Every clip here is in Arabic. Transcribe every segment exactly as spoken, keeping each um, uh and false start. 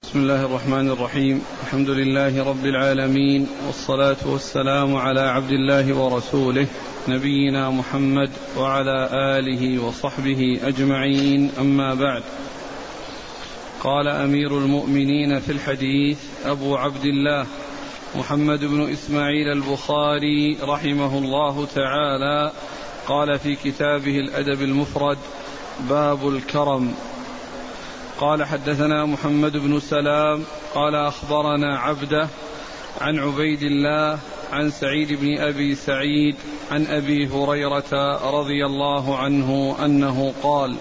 بسم الله الرحمن الرحيم. الحمد لله رب العالمين، والصلاة والسلام على عبد الله ورسوله نبينا محمد وعلى آله وصحبه أجمعين، أما بعد. قال أمير المؤمنين في الحديث أبو عبد الله محمد بن إسماعيل البخاري رحمه الله تعالى، قال في كتابه الأدب المفرد: باب الكرم. قال: حدثنا محمد بن سلام قال أخبرنا عبده عن عبيد الله عن سعيد بن أبي سعيد عن أبي هريرة رضي الله عنه أنه قال: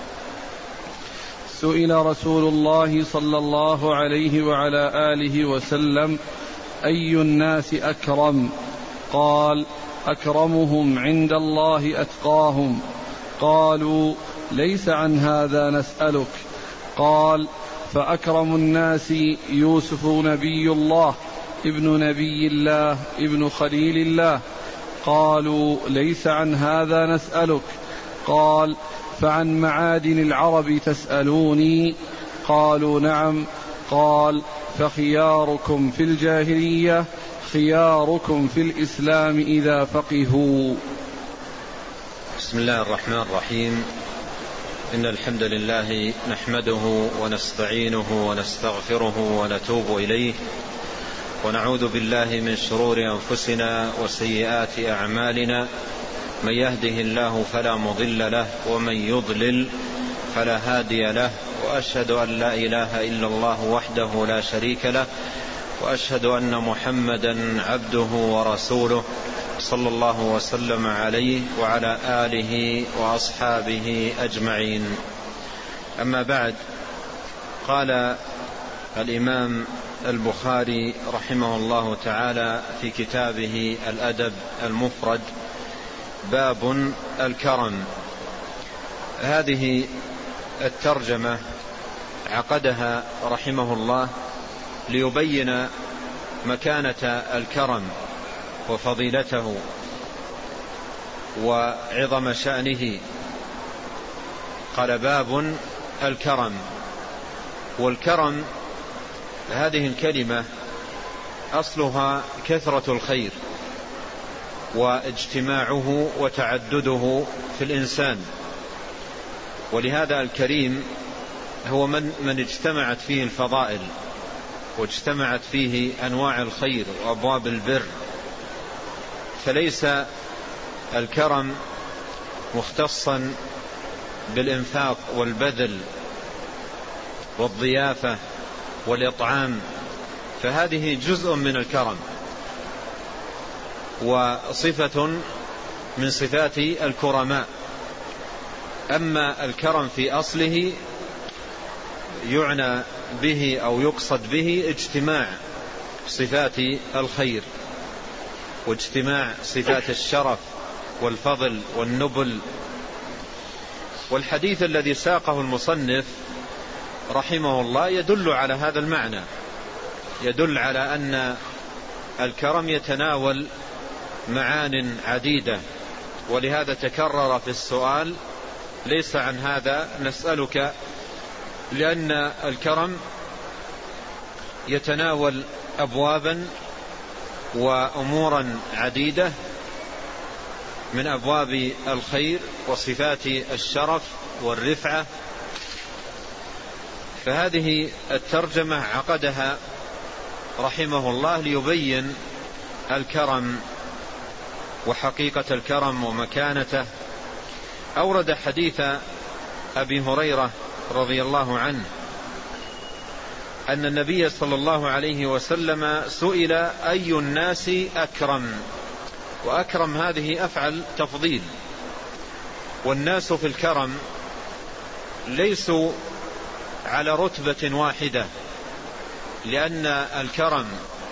سئل رسول الله صلى الله عليه وعلى آله وسلم: أي الناس أكرم؟ قال: أكرمهم عند الله أتقاهم. قالوا: ليس عن هذا نسألك. قال: فأكرم الناس يوسف نبي الله ابن نبي الله ابن خليل الله. قالوا: ليس عن هذا نسألك. قال: فعن معادن العرب تسألوني؟ قالوا: نعم. قال: فخياركم في الجاهلية خياركم في الإسلام إذا فقهوا. بسم الله الرحمن الرحيم. إن الحمد لله نحمده ونستعينه ونستغفره ونتوب إليه، ونعوذ بالله من شرور أنفسنا وسيئات أعمالنا. من يهده الله فلا مضل له، ومن يضلل فلا هادي له. وأشهد أن لا إله إلا الله وحده لا شريك له، وأشهد أن محمدا عبده ورسوله صلى الله وسلم عليه وعلى آله وأصحابه أجمعين. أما بعد، قال الإمام البخاري رحمه الله تعالى في كتابه الأدب المفرد: باب الكرم. هذه الترجمة عقدها رحمه الله ليبين مكانة الكرم وفضيلته وعظم شأنه. قال: باب الكرم. والكرم هذه الكلمة أصلها كثرة الخير واجتماعه وتعدده في الإنسان، ولهذا الكريم هو من, من اجتمعت فيه الفضائل واجتمعت فيه أنواع الخير وأبواب البر. فليس الكرم مختصا بالإنفاق والبذل والضيافة والإطعام، فهذه جزء من الكرم وصفة من صفات الكرماء. أما الكرم في أصله يعنى به أو يقصد به اجتماع صفات الخير واجتماع صفات الشرف والفضل والنبل. والحديث الذي ساقه المصنف رحمه الله يدل على هذا المعنى، يدل على أن الكرم يتناول معان عديدة، ولهذا تكرر في السؤال: ليس عن هذا نسألك، لأن الكرم يتناول أبوابا وأمورا عديدة من أبواب الخير وصفات الشرف والرفعة. فهذه الترجمة عقدها رحمه الله ليبين الكرم وحقيقة الكرم ومكانته. أورد حديث أبي هريرة رضي الله عنه أن النبي صلى الله عليه وسلم سئل: أي الناس أكرم؟ وأكرم هذه أفعل تفضيل، والناس في الكرم ليسوا على رتبة واحدة، لأن الكرم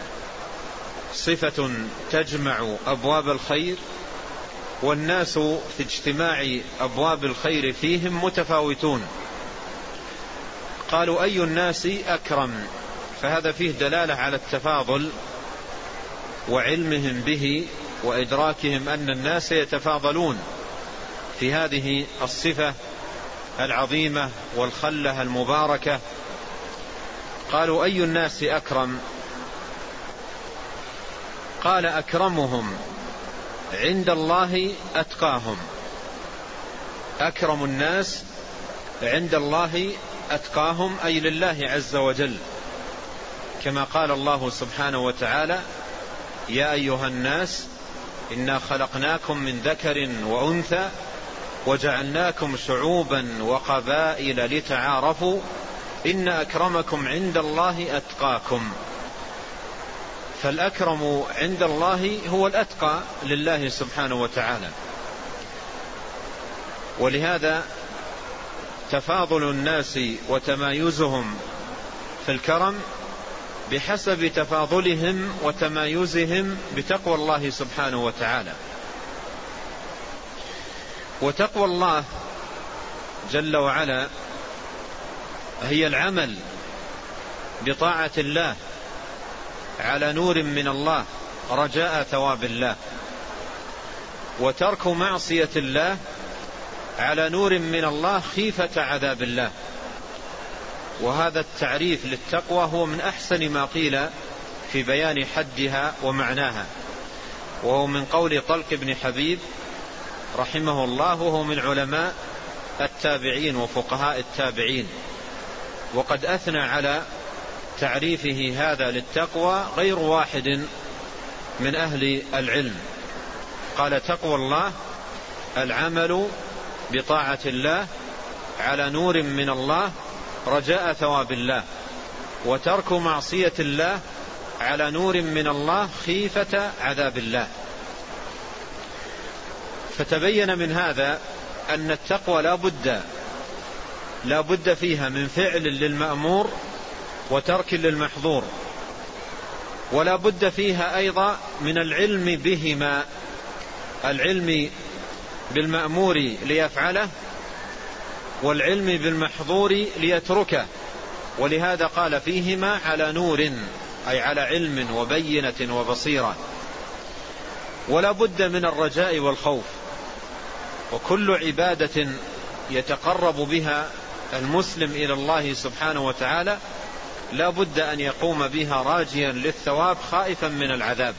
صفة تجمع أبواب الخير، والناس في اجتماع أبواب الخير فيهم متفاوتون. قالوا: أي الناس أكرم؟ فهذا فيه دلالة على التفاضل وعلمهم به وإدراكهم أن الناس يتفاضلون في هذه الصفة العظيمة والخلة المباركة. قالوا أي الناس أكرم؟ قال أكرمهم عند الله أتقاهم. أكرم الناس عند الله أتقاهم، أي لله عز وجل، كما قال الله سبحانه وتعالى: يا أيها الناس إنا خلقناكم من ذكر وأنثى وجعلناكم شعوبا وقبائل لتعارفوا إن أكرمكم عند الله أتقاكم. فالأكرم عند الله هو الأتقى لله سبحانه وتعالى. ولهذا تفاضل الناس وتمايزهم في الكرم بحسب تفاضلهم وتمايزهم بتقوى الله سبحانه وتعالى. وتقوى الله جل وعلا هي العمل بطاعة الله على نور من الله رجاء ثواب الله، وترك معصية الله على نور من الله خيفة عذاب الله. وهذا التعريف للتقوى هو من أحسن ما قيل في بيان حدها ومعناها، وهو من قول طلق بن حبيب رحمه الله، وهو من علماء التابعين وفقهاء التابعين، وقد أثنى على تعريفه هذا للتقوى غير واحد من أهل العلم. قال: تقوى الله العمل بطاعة الله على نور من الله رجاء ثواب الله، وترك معصية الله على نور من الله خيفة عذاب الله. فتبين من هذا أن التقوى لا بد لا بد فيها من فعل للمأمور وترك للمحظور، ولا بد فيها أيضا من العلم بهما، العلم بالمأمور ليفعله والعلم بالمحظور ليتركه. ولهذا قال: فيهما على نور، أي على علم وبينة وبصيرة. ولا بد من الرجاء والخوف، وكل عبادة يتقرب بها المسلم إلى الله سبحانه وتعالى لا بد أن يقوم بها راجيا للثواب خائفا من العذاب.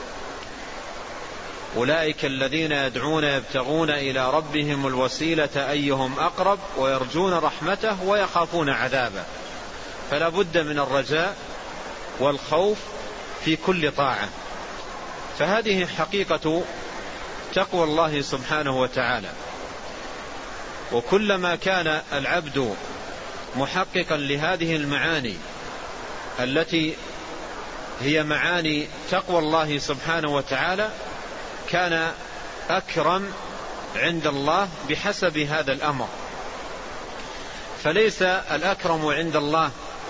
أولئك الذين يدعون يبتغون إلى ربهم الوسيلة أيهم أقرب ويرجون رحمته ويخافون عذابه. فلا بد من الرجاء والخوف في كل طاعة. فهذه حقيقة تقوى الله سبحانه وتعالى. وكلما كان العبد محققا لهذه المعاني التي هي معاني تقوى الله سبحانه وتعالى كان أكرم عند الله بحسب هذا الأمر. فليس الأكرم عند الله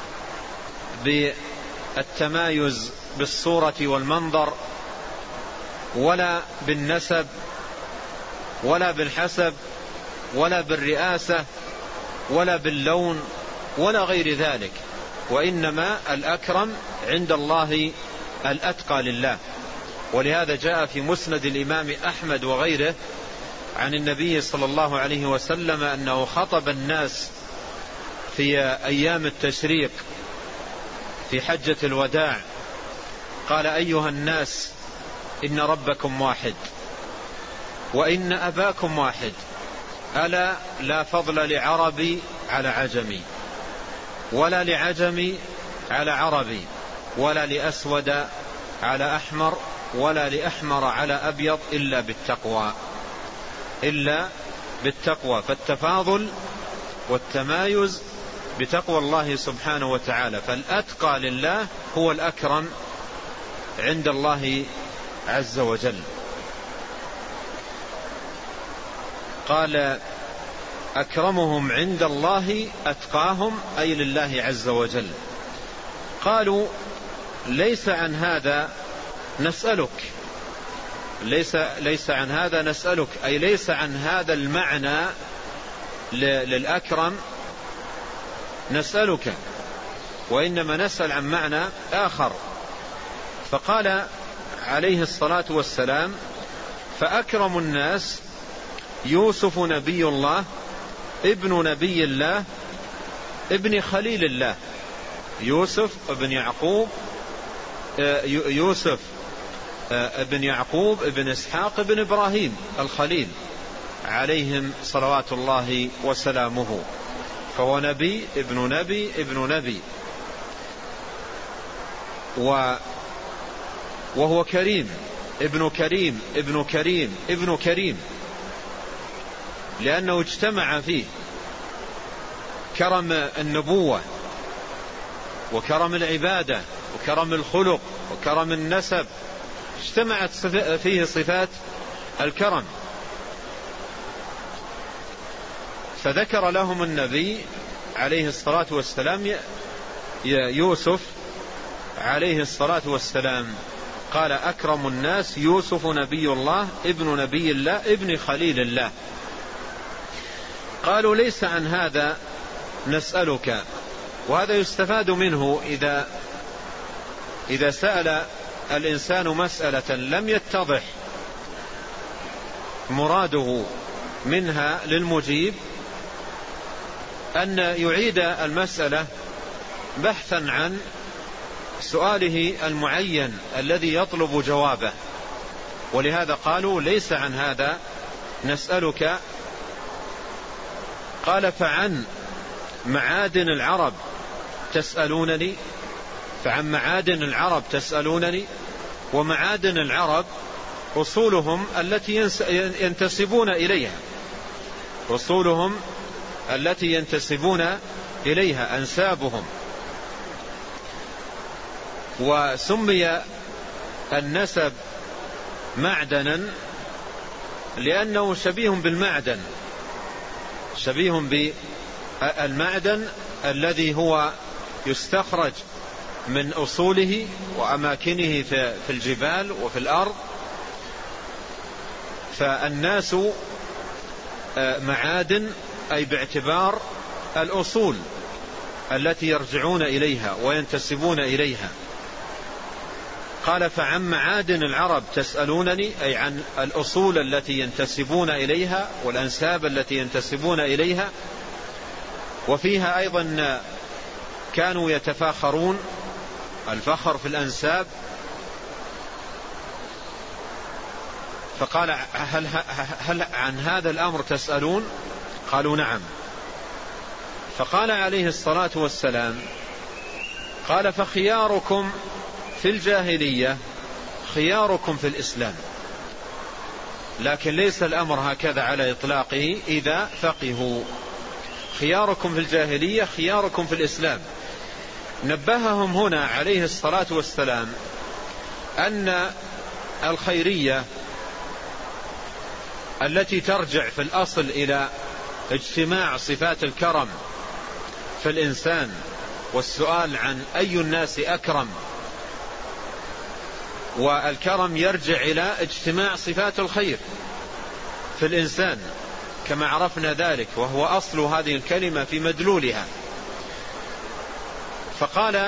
بالتمايز بالصورة والمنظر، ولا بالنسب، ولا بالحسب، ولا بالرئاسة، ولا باللون، ولا غير ذلك، وإنما الأكرم عند الله الأتقى لله. ولهذا جاء في مسند الإمام أحمد وغيره عن النبي صلى الله عليه وسلم أنه خطب الناس في أيام التشريق في حجة الوداع، قال: أيها الناس إن ربكم واحد وإن أباكم واحد، ألا لا فضل لعربي على عجمي، ولا لعجمي على عربي، ولا لأسود على أحمر، ولا لأحمر على أبيض، إلا بالتقوى إلا بالتقوى. فالتفاضل والتمايز بتقوى الله سبحانه وتعالى. فالأتقى لله هو الأكرم عند الله عز وجل. قال: أكرمهم عند الله أتقاهم، أي لله عز وجل. قالوا: ليس عن هذا نسألك، ليس, ليس عن هذا نسألك، أي ليس عن هذا المعنى للأكرم نسألك، وإنما نسأل عن معنى آخر. فقال عليه الصلاة والسلام: فأكرم الناس يوسف نبي الله ابن نبي الله ابن خليل الله. يوسف ابن يعقوب يوسف ابن يعقوب ابن إسحاق ابن إبراهيم الخليل عليهم صلوات الله وسلامه، فهو نبي ابن نبي ابن نبي، وهو كريم ابن كريم ابن كريم ابن كريم، لأنه اجتمع فيه كرم النبوة وكرم العبادة وكرم الخلق وكرم النسب، اجتمعت فيه صفات الكرم. فذكر لهم النبي عليه الصلاة والسلام يوسف عليه الصلاة والسلام، قال أكرم الناس يوسف نبي الله ابن نبي الله ابن خليل الله. قالوا ليس عن هذا نسألك. وهذا يستفاد منه إذا إذا سأل الإنسان مسألة لم يتضح مراده منها للمجيب أن يعيد المسألة بحثا عن سؤاله المعين الذي يطلب جوابه. ولهذا قالوا ليس عن هذا نسألك. قال فعن معادن العرب تسألونني، فعن معادن العرب تسألونني. ومعادن العرب أصولهم التي ينتسبون إليها، أصولهم التي ينتسبون إليها أنسابهم. وسمي النسب معدنا لأنه شبيه بالمعدن، شبيه بالمعدن الذي هو يستخرج من أصوله وأماكنه في الجبال وفي الأرض. فالناس معادن أي باعتبار الأصول التي يرجعون إليها وينتسبون إليها. قال فعن معادن العرب تسألونني، أي عن الأصول التي ينتسبون إليها والأنساب التي ينتسبون إليها. وفيها أيضا كانوا يتفاخرون، الفخر في الأنساب. فقال هل, هل عن هذا الأمر تسألون؟ قالوا نعم. فقال عليه الصلاة والسلام قال فخياركم في الجاهلية خياركم في الإسلام. لكن ليس الأمر هكذا على إطلاقه إذا فقهوا. خياركم في الجاهلية خياركم في الإسلام. نبههم هنا عليه الصلاة والسلام أن الخيرية التي ترجع في الأصل إلى اجتماع صفات الكرم في الإنسان والسؤال عن أي الناس أكرم، والكرم يرجع إلى اجتماع صفات الخير في الإنسان كما عرفنا ذلك، وهو أصل هذه الكلمة في مدلولها. فقال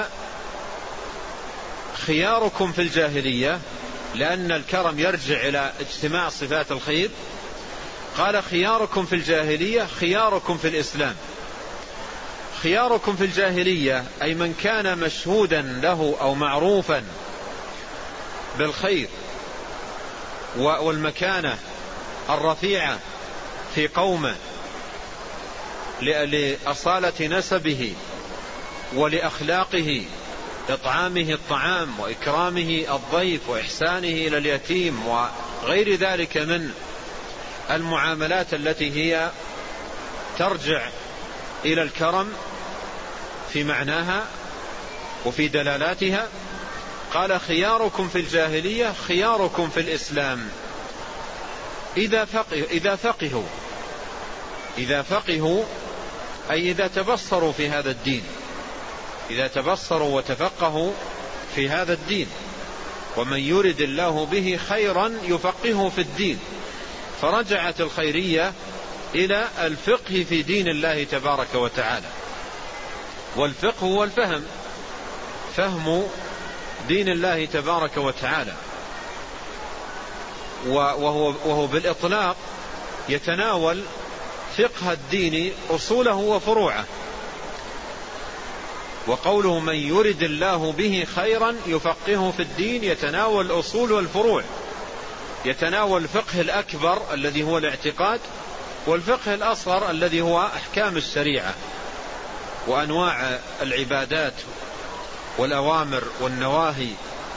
خياركم في الجاهلية لأن الكرم يرجع إلى اجتماع صفات الخير. قال خياركم في الجاهلية خياركم في الإسلام. خياركم في الجاهلية أي من كان مشهودا له أو معروفا بالخير والمكانة الرفيعة في قومه لأصالة نسبه ولأخلاقه، إطعامه الطعام وإكرامه الضيف وإحسانه إلى اليتيم وغير ذلك من المعاملات التي هي ترجع إلى الكرم في معناها وفي دلالاتها. قال خياركم في الجاهلية خياركم في الإسلام إذا فقه إذا فقهوا إذا فقهوا أي إذا تبصروا في هذا الدين، إذا تبصروا وتفقهوا في هذا الدين. ومن يرد الله به خيرا يفقهه في الدين. فرجعت الخيرية إلى الفقه في دين الله تبارك وتعالى. والفقه هو الفهم، فهم دين الله تبارك وتعالى، وهو, وهو بالإطلاق يتناول فقه الدين أصوله وفروعه. وقوله من يرد الله به خيرا يفقهه في الدين يتناول الأصول والفروع، يتناول الفقه الأكبر الذي هو الاعتقاد، والفقه الأصغر الذي هو أحكام الشريعة وأنواع العبادات والأوامر والنواهي.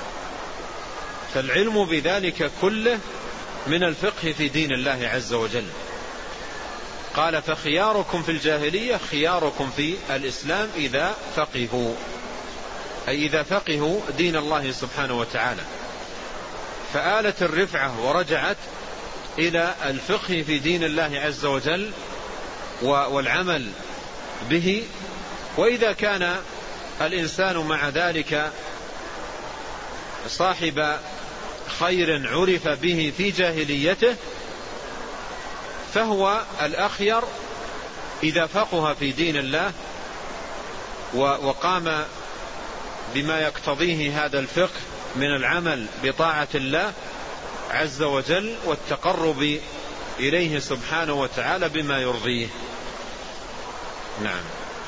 فالعلم بذلك كله من الفقه في دين الله عز وجل. قال فخياركم في الجاهلية خياركم في الإسلام إذا فقهوا، أي إذا فقهوا دين الله سبحانه وتعالى. فآلت الرفعة ورجعت إلى الفقه في دين الله عز وجل والعمل به. وإذا كان الإنسان مع ذلك صاحب خير عرف به في جاهليته فهو الأخير إذا فقه في دين الله وقام بما يقتضيه هذا الفقه من العمل بطاعة الله عز وجل والتقرب إليه سبحانه وتعالى بما يرضيه. نعم.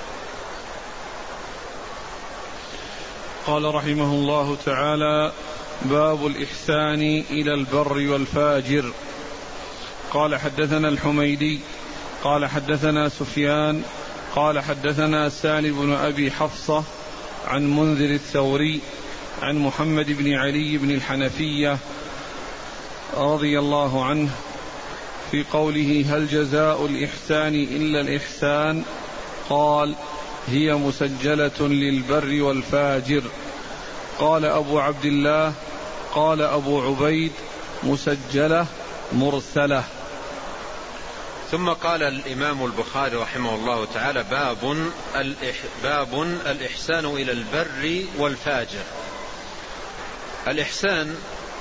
قال رحمه الله تعالى: باب الإحسان إلى البر والفاجر. قال حدثنا الحميدي قال حدثنا سفيان قال حدثنا سالم بن أبي حفصة عن منذر الثوري عن محمد بن علي بن الحنفية رضي الله عنه في قوله: هل جزاء الإحسان إلا الإحسان؟ قال: هي مسجلة للبر والفاجر. قال أبو عبد الله: قال أبو عبيد: مسجلة مرسلة. ثم قال الإمام البخاري رحمه الله تعالى: باب باب الإحسان إلى البر والفاجر. الإحسان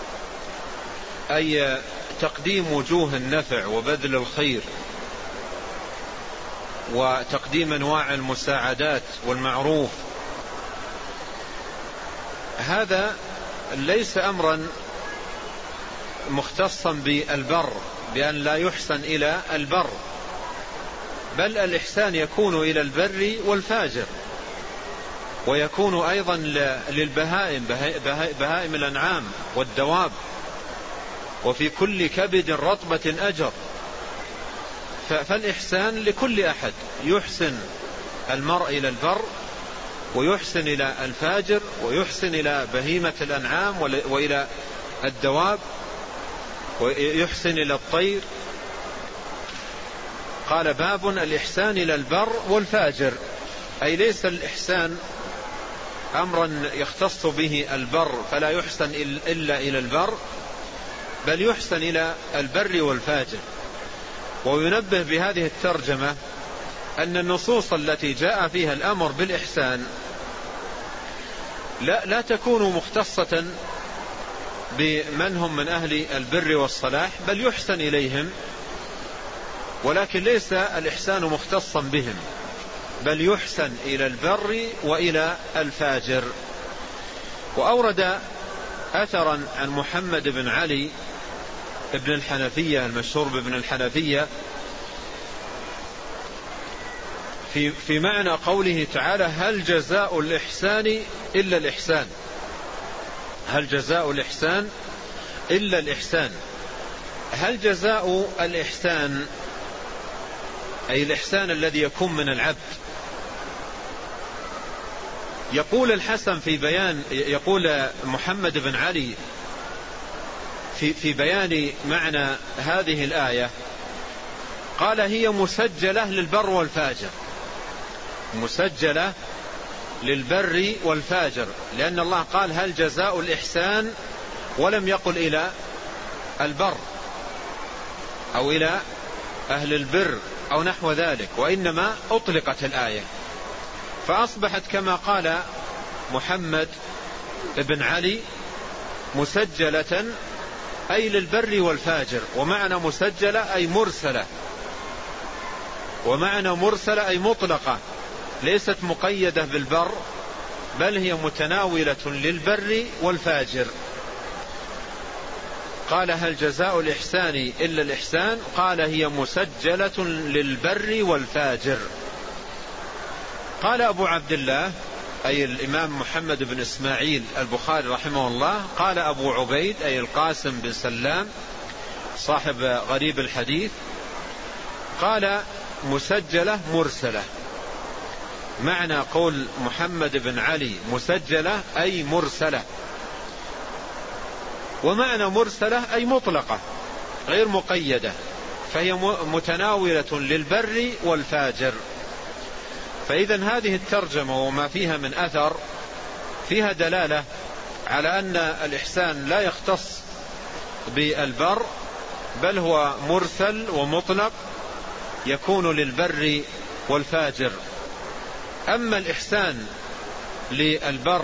أي تقديم وجوه النفع وبذل الخير وتقديم أنواع المساعدات والمعروف. هذا ليس أمرا مختصا بالبر بأن لا يحسن إلى البر، بل الإحسان يكون إلى البر والفاجر، ويكون أيضا للبهائم بهائم الأنعام والدواب، وفي كل كبد رطبة أجر. فالإحسان لكل أحد، يحسن المرء إلى البر ويحسن إلى الفاجر ويحسن إلى بهيمة الأنعام وإلى الدواب ويحسن إلى الطير. قال: باب الإحسان إلى البر والفاجر، أي ليس الإحسان أمرا يختص به البر فلا يحسن إلا إلى البر، بل يحسن إلى البر والفاجر. وينبه بهذه الترجمة أن النصوص التي جاء فيها الأمر بالإحسان لا, لا تكون مختصة بمن هم من أهل البر والصلاح، بل يحسن إليهم، ولكن ليس الإحسان مختصا بهم، بل يحسن إلى البر وإلى الفاجر. وأورد أثرا عن محمد بن علي ابن الحنفية المشهور بابن الحنفية في, في معنى قوله تعالى: هل جزاء الإحسان إلا الإحسان. هل جزاء الإحسان إلا الإحسان. هل جزاء الإحسان أي الإحسان الذي يكون من العبد. يقول الحسن في بيان، يقول محمد بن علي في, في بيان معنى هذه الآية، قال: هي مسجلة للبر والفاجر، مسجلة للبر والفاجر، لأن الله قال: هل جزاء الإحسان، ولم يقل إلى البر أو إلى أهل البر أو نحو ذلك، وإنما أطلقت الآية، فأصبحت كما قال محمد بن علي مسجلة أي للبر والفاجر. ومعنى مسجلة أي مرسلة، ومعنى مرسلة أي مطلقة، ليست مقيدة بالبر، بل هي متناولة للبر والفاجر. قال: هل جزاء الإحسان إلا الإحسان؟ قال: هي مسجلة للبر والفاجر. قال أبو عبد الله: أي الإمام محمد بن إسماعيل البخاري رحمه الله، قال أبو عبيد أي القاسم بن سلام صاحب غريب الحديث، قال مسجلة مرسلة. معنى قول محمد بن علي مسجلة أي مرسلة، ومعنى مرسلة أي مطلقة غير مقيدة، فهي متناولة للبر والفاجر. فإذن هذه الترجمة وما فيها من أثر فيها دلالة على أن الإحسان لا يختص بالبر، بل هو مرسل ومطلق يكون للبر والفاجر. أما الإحسان للبر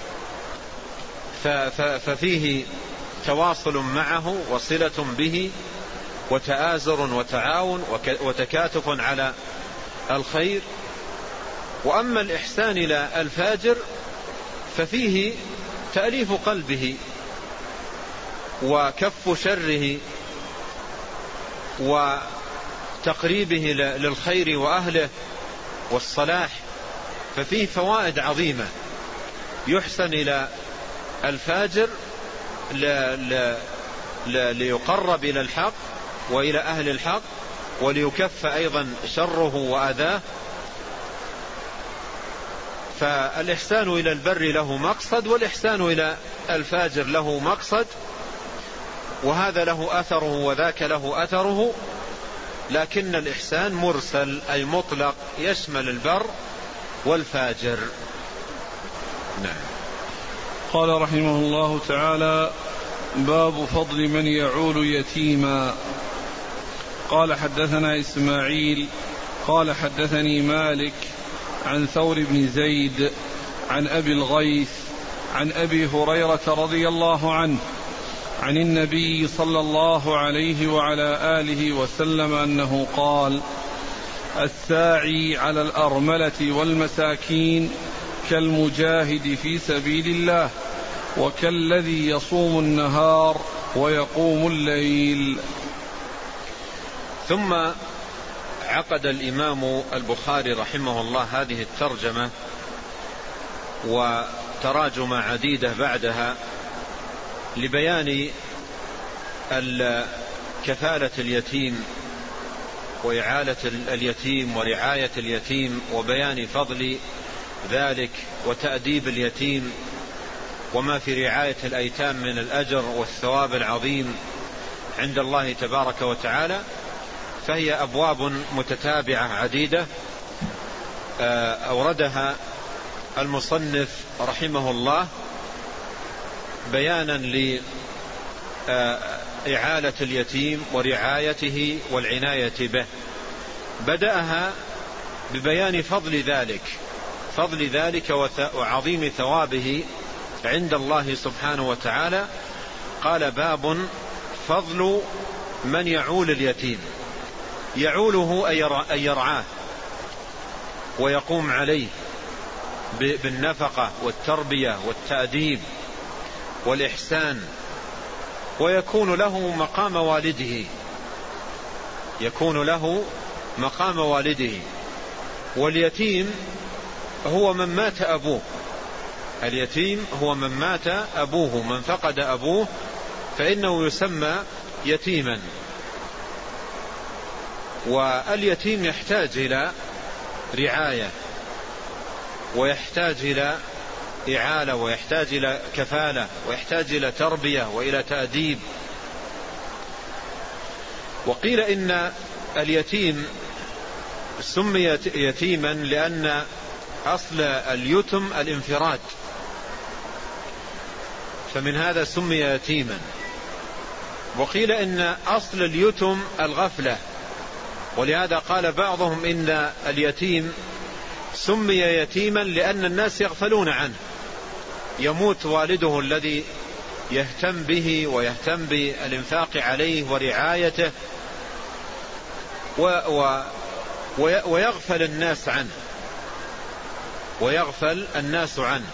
ففيه تواصل معه وصلة به وتآزر وتعاون وتكاتف على الخير. وأما الإحسان إلى الفاجر ففيه تأليف قلبه وكف شره وتقريبه للخير وأهله والصلاح، ففيه فوائد عظيمة. يحسن إلى الفاجر ليقرب إلى الحق وإلى أهل الحق، وليكف أيضا شره وأذاه. فالإحسان إلى البر له مقصد، والإحسان إلى الفاجر له مقصد، وهذا له أثره وذاك له أثره، لكن الإحسان مرسل أي مطلق يشمل البر والفاجر. نعم. قال رحمه الله تعالى: باب فضل من يعول يتيما. قال حدثنا إسماعيل قال حدثني مالك عن ثور بن زيد عن أبي الغيث عن أبي هريرة رضي الله عنه عن النبي صلى الله عليه وعلى آله وسلم أنه قال: الساعي على الأرملة والمساكين كالمجاهد في سبيل الله، وكالذي يصوم النهار ويقوم الليل. ثم عقد الإمام البخاري رحمه الله هذه الترجمة وتراجم عديدة بعدها لبيان كفالة اليتيم وإعالة اليتيم ورعاية اليتيم، وبيان فضل ذلك وتأديب اليتيم، وما في رعاية الأيتام من الأجر والثواب العظيم عند الله تبارك وتعالى. فهي أبواب متتابعة عديدة أوردها المصنف رحمه الله بيانا لإعالة اليتيم ورعايته والعناية به. بدأها ببيان فضل ذلك فضل ذلك وعظيم ثوابه عند الله سبحانه وتعالى. قال: باب فضل من يعول اليتيم. يعوله أي يرعاه ويقوم عليه بالنفقة والتربية والتأديب والإحسان، ويكون له مقام والده يكون له مقام والده. واليتيم هو من مات أبوه اليتيم هو من مات أبوه، من فقد أبوه فإنه يسمى يتيما. واليتيم يحتاج إلى رعاية، ويحتاج إلى إعالة، ويحتاج إلى كفالة، ويحتاج إلى تربية وإلى تأديب. وقيل إن اليتيم سمي يتيما لأن أصل اليتم الانفراد، فمن هذا سمي يتيما. وقيل إن أصل اليتم الغفلة، ولهذا قال بعضهم إن اليتيم سمي يتيما لأن الناس يغفلون عنه، يموت والده الذي يهتم به ويهتم بالإنفاق عليه ورعايته، و و ويغفل الناس عنه ويغفل الناس عنه.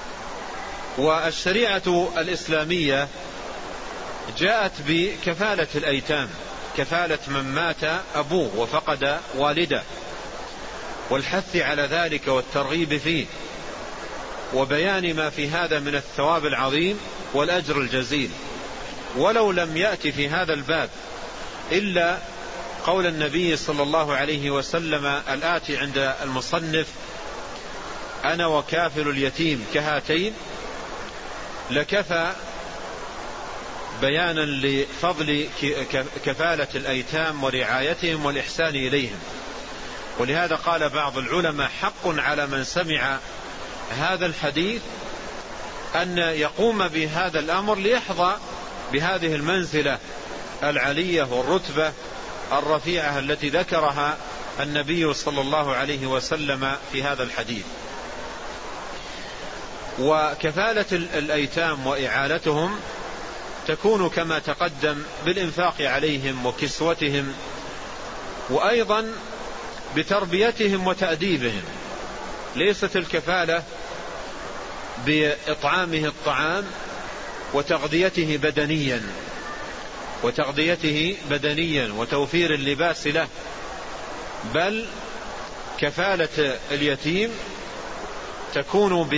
والشريعة الإسلامية جاءت بكفالة الأيتام، كفالة من مات أبوه وفقد والده، والحث على ذلك والترغيب فيه. وبيان ما في هذا من الثواب العظيم والأجر الجزيل. ولو لم يأتي في هذا الباب إلا قول النبي صلى الله عليه وسلم الآتي عند المصنف: أنا وكافل اليتيم كهاتين، لكفى بيانا لفضل كفالة الأيتام ورعايتهم والإحسان إليهم. ولهذا قال بعض العلماء: حق على من سمع هذا الحديث أن يقوم بهذا الأمر ليحظى بهذه المنزلة العلية والرتبة الرفيعة التي ذكرها النبي صلى الله عليه وسلم في هذا الحديث. وكفالة الأيتام وإعالتهم تكون كما تقدم بالإنفاق عليهم وكسوتهم، وأيضا بتربيتهم وتأديبهم. ليست الكفالة بإطعامه الطعام وتغذيته بدنيا وتغذيته بدنيا وتوفير اللباس له، بل كفالة اليتيم تكون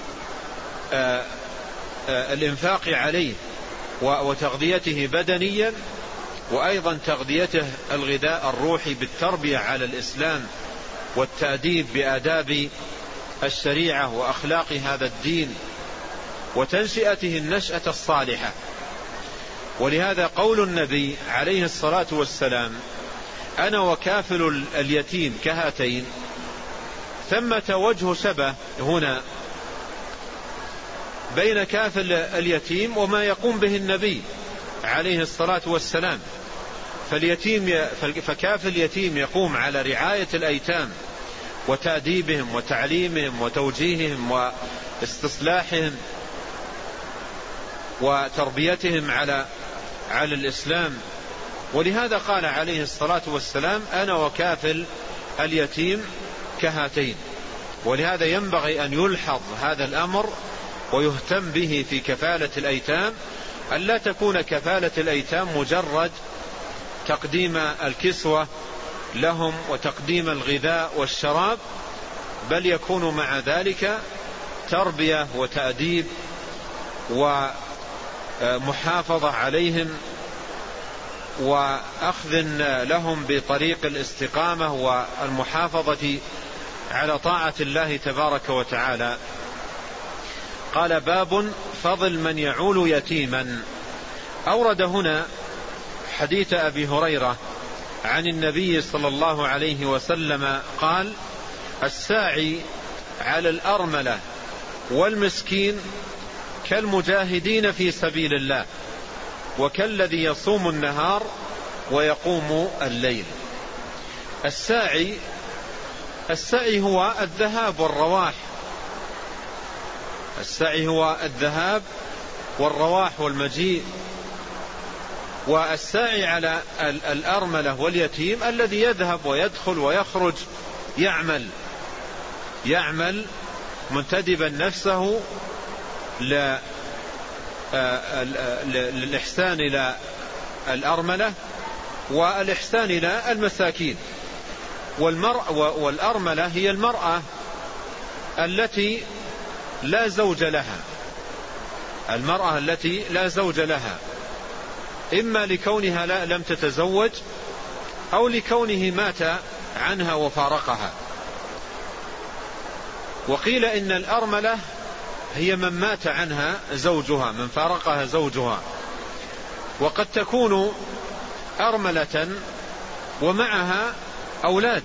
بالإنفاق عليه وتغذيته بدنيا، وأيضا تغذيته الغذاء الروحي بالتربية على الإسلام والتأديب بآداب الشريعة وأخلاق هذا الدين وتنشئته النشأة الصالحة. ولهذا قول النبي عليه الصلاة والسلام: أنا وكافل اليتيم كهاتين، ثمة وجه شبه هنا بين كافل اليتيم وما يقوم به النبي عليه الصلاة والسلام. فاليتيم فكافل اليتيم يقوم على رعاية الأيتام وتأديبهم وتعليمهم وتوجيههم واستصلاحهم وتربيتهم على على الإسلام. ولهذا قال عليه الصلاة والسلام: أنا وكافل اليتيم كهاتين. ولهذا ينبغي أن يلحظ هذا الأمر ويهتم به في كفالة الأيتام، أن لا تكون كفالة الأيتام مجرد تقديم الكسوة لهم وتقديم الغذاء والشراب، بل يكون مع ذلك تربية وتأديب ومحافظة عليهم وأخذ لهم بطريق الاستقامة والمحافظة على طاعة الله تبارك وتعالى. قال: باب فضل من يعول يتيما. أورد هنا حديث أبي هريرة عن النبي صلى الله عليه وسلم قال: الساعي على الأرملة والمسكين كالمجاهدين في سبيل الله، وكالذي يصوم النهار ويقوم الليل. الساعي السعي هو الذهاب والرواح، السعي هو الذهاب والرواح والمجيء. والساعي على الأرملة واليتيم الذي يذهب ويدخل ويخرج، يعمل يعمل منتدبا نفسه للإحسان إلى الأرملة والإحسان إلى المساكين. والمرأة والأرملة هي المرأة التي لا زوج لها، المرأة التي لا زوج لها، إما لكونها لا لم تتزوج أو لكونه مات عنها وفارقها. وقيل إن الأرملة هي من مات عنها زوجها، من فارقها زوجها. وقد تكون أرملة ومعها أولاد،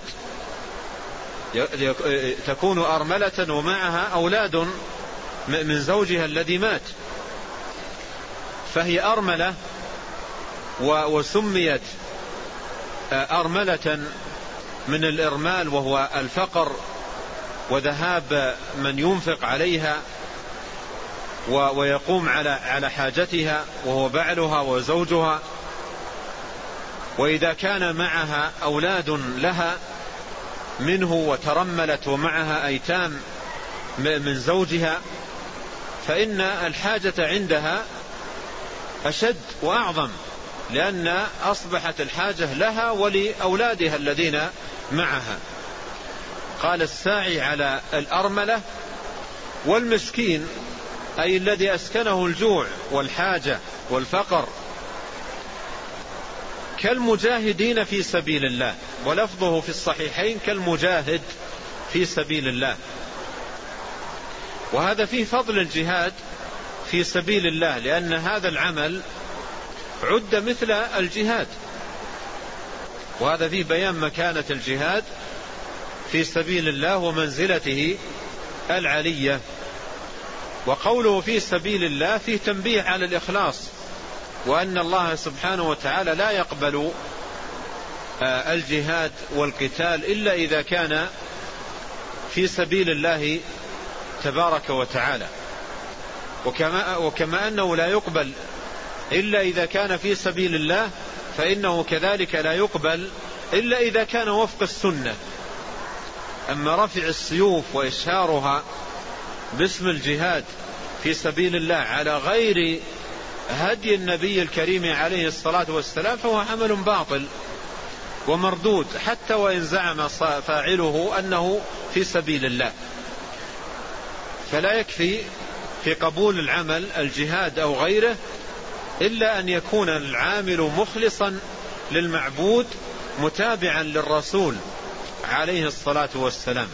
تكون أرملة ومعها أولاد من زوجها الذي مات، فهي أرملة وسميت أرملة من الإرمال وهو الفقر وذهاب من ينفق عليها ويقوم على على حاجتها وهو بعلها وزوجها. وإذا كان معها أولاد لها منه وترملت ومعها أيتام من زوجها، فإن الحاجة عندها أشد وأعظم، لأن أصبحت الحاجة لها ولأولادها الذين معها. قال: الساعي على الأرملة والمسكين أي الذي أسكنه الجوع والحاجة والفقر كالمجاهدين في سبيل الله، ولفظه في الصحيحين كالمجاهد في سبيل الله. وهذا فيه فضل الجهاد في سبيل الله، لأن هذا العمل عد مثل الجهاد، وهذا فيه بيان مكانة الجهاد في سبيل الله ومنزلته العلية. وقوله في سبيل الله فيه تنبيه على الإخلاص، وأن الله سبحانه وتعالى لا يقبل الجهاد والقتال إلا إذا كان في سبيل الله تبارك وتعالى، وكما, وكما أنه لا يقبل إلا إذا كان في سبيل الله، فإنه كذلك لا يقبل إلا إذا كان وفق السنة. أما رفع السيوف وإشهارها باسم الجهاد في سبيل الله على غير هدي النبي الكريم عليه الصلاة والسلام فهو عمل باطل ومردود، حتى وإن زعم فاعله أنه في سبيل الله. فلا يكفي في قبول العمل الجهاد أو غيره إلا أن يكون العامل مخلصا للمعبود متابعا للرسول عليه الصلاة والسلام.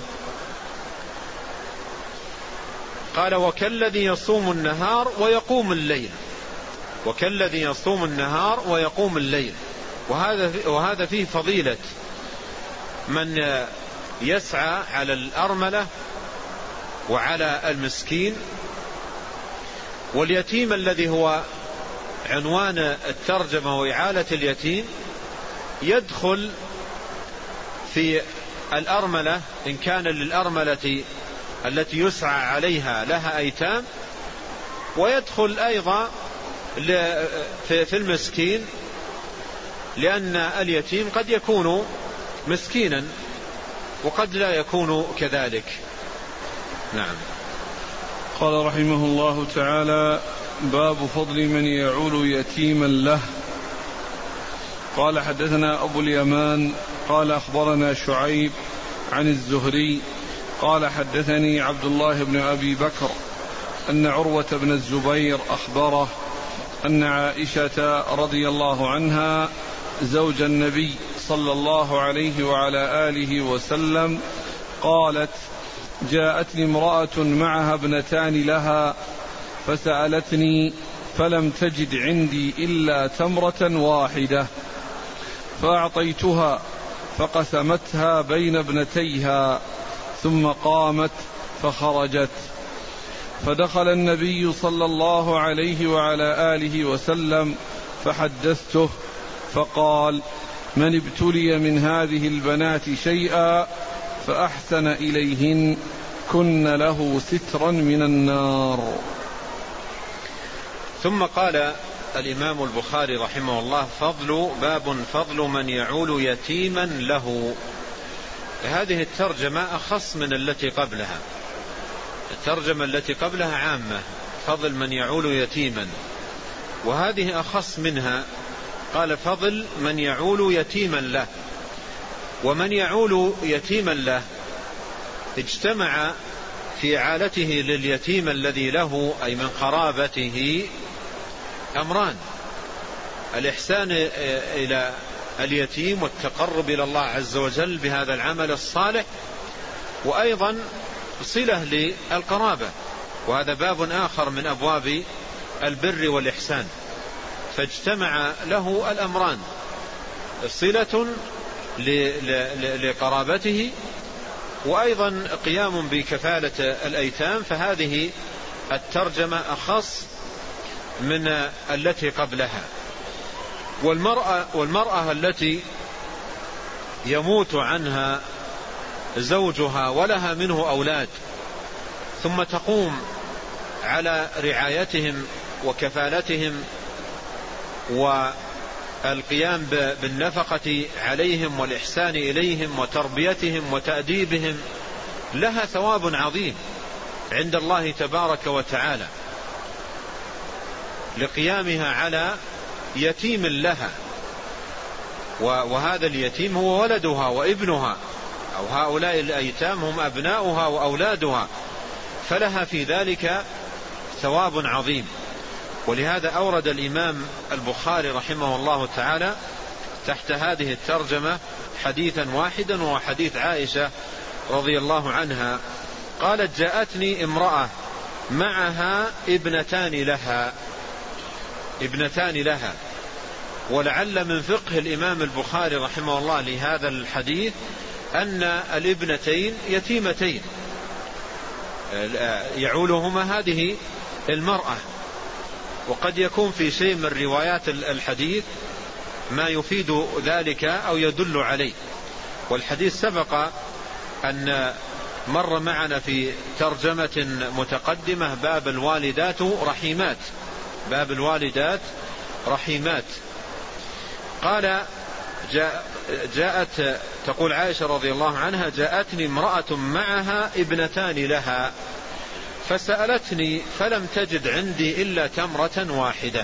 قال وكالذي يصوم النهار ويقوم الليل، وكالذي يصوم النهار ويقوم الليل. وهذا وهذا فيه فضيلة من يسعى على الأرملة وعلى المسكين واليتيم، الذي هو عنوان الترجمة وإعالة اليتيم، يدخل في الأرملة إن كان للأرملة التي يسعى عليها لها أيتام، ويدخل أيضا في المسكين، لأن اليتيم قد يكون مسكينا وقد لا يكون كذلك. نعم. قال رحمه الله تعالى: باب فضل من يعول يتيما له. قال حدثنا أبو اليمان قال أخبرنا شعيب عن الزهري قال حدثني عبد الله بن أبي بكر أن عروة بن الزبير أخبره أن عائشة رضي الله عنها زوج النبي صلى الله عليه وعلى آله وسلم قالت: جاءتني امرأة معها ابنتان لها فسألتني فلم تجد عندي إلا تمرة واحدة فأعطيتها فقسمتها بين ابنتيها ثم قامت فخرجت، فدخل النبي صلى الله عليه وعلى آله وسلم فحدثته فقال: من ابتلي من هذه البنات شيئا فأحسن إليهن كن له سترا من النار. ثم قال الإمام البخاري رحمه الله: فضل باب فضل من يعول يتيما له. هذه الترجمة أخص من التي قبلها، الترجمة التي قبلها عامة، فضل من يعول يتيما، وهذه أخص منها. قال: فضل من يعول يتيما له. ومن يعول يتيما له اجتمع في عالته لليتيم الذي له أي من قرابته أمران: الإحسان إلى اليتيم والتقرب إلى الله عز وجل بهذا العمل الصالح، وأيضا صلة للقرابة، وهذا باب آخر من أبواب البر والإحسان. فاجتمع له الأمران: صلة لقرابته وأيضا قيام بكفالة الأيتام. فهذه الترجمة أخص من التي قبلها. والمرأة, والمرأة التي يموت عنها زوجها ولها منه أولاد ثم تقوم على رعايتهم وكفالتهم والقيام بالنفقة عليهم والإحسان إليهم وتربيتهم وتأديبهم، لها ثواب عظيم عند الله تبارك وتعالى لقيامها على يتيم لها، وهذا اليتيم هو ولدها وابنها، أو هؤلاء الأيتام هم أبناؤها وأولادها، فلها في ذلك ثواب عظيم. ولهذا أورد الإمام البخاري رحمه الله تعالى تحت هذه الترجمة حديثا واحدا، وهو حديث عائشة رضي الله عنها قالت: جاءتني امرأة معها ابنتان لها ابنتان لها ولعل من فقه الإمام البخاري رحمه الله لهذا الحديث أن الابنتين يتيمتين يعولهما هذه المرأة. وقد يكون في شيء من روايات الحديث ما يفيد ذلك أو يدل عليه. والحديث سبق أن مر معنا في ترجمة متقدمة باب الوالدات رحيمات باب الوالدات رحيمات. قال جاء جاءت تقول عائشة رضي الله عنها: جاءتني امرأة معها ابنتان لها فسألتني فلم تجد عندي إلا تمرة واحدة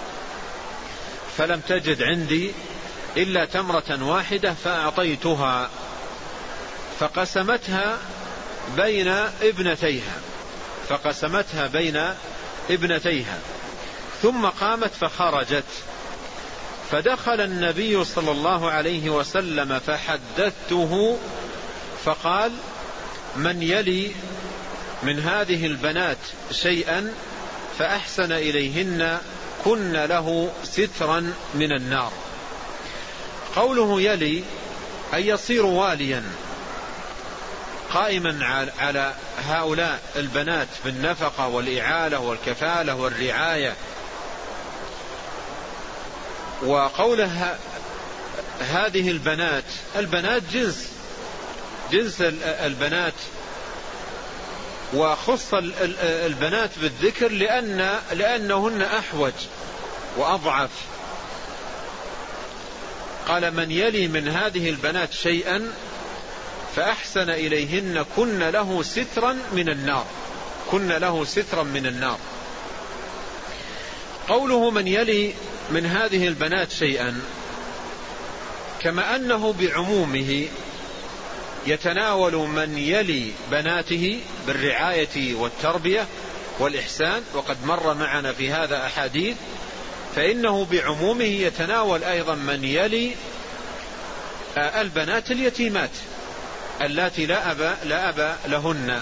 فلم تجد عندي إلا تمرة واحدة فأعطيتها فقسمتها بين ابنتيها فقسمتها بين ابنتيها ثم قامت فخرجت. فدخل النبي صلى الله عليه وسلم فحدثته فقال: من يلي من هذه البنات شيئا فأحسن إليهن كن له سترا من النار. قوله يلي أي يصير واليا قائما على هؤلاء البنات بالنفقة والإعالة والكفالة والرعاية. وقولها هذه البنات، البنات جنس جنس البنات، وخص البنات بالذكر لأن لأنهن أحوج وأضعف. قال: من يلي من هذه البنات شيئا فأحسن إليهن كن له سترا من النار كن له سترا من النار. قوله من يلي من هذه البنات شيئا كما أنه بعمومه يتناول من يلي بناته بالرعاية والتربية والإحسان، وقد مر معنا في هذا أحاديث، فإنه بعمومه يتناول أيضا من يلي البنات اليتيمات اللاتي لا أب لا أب لهن،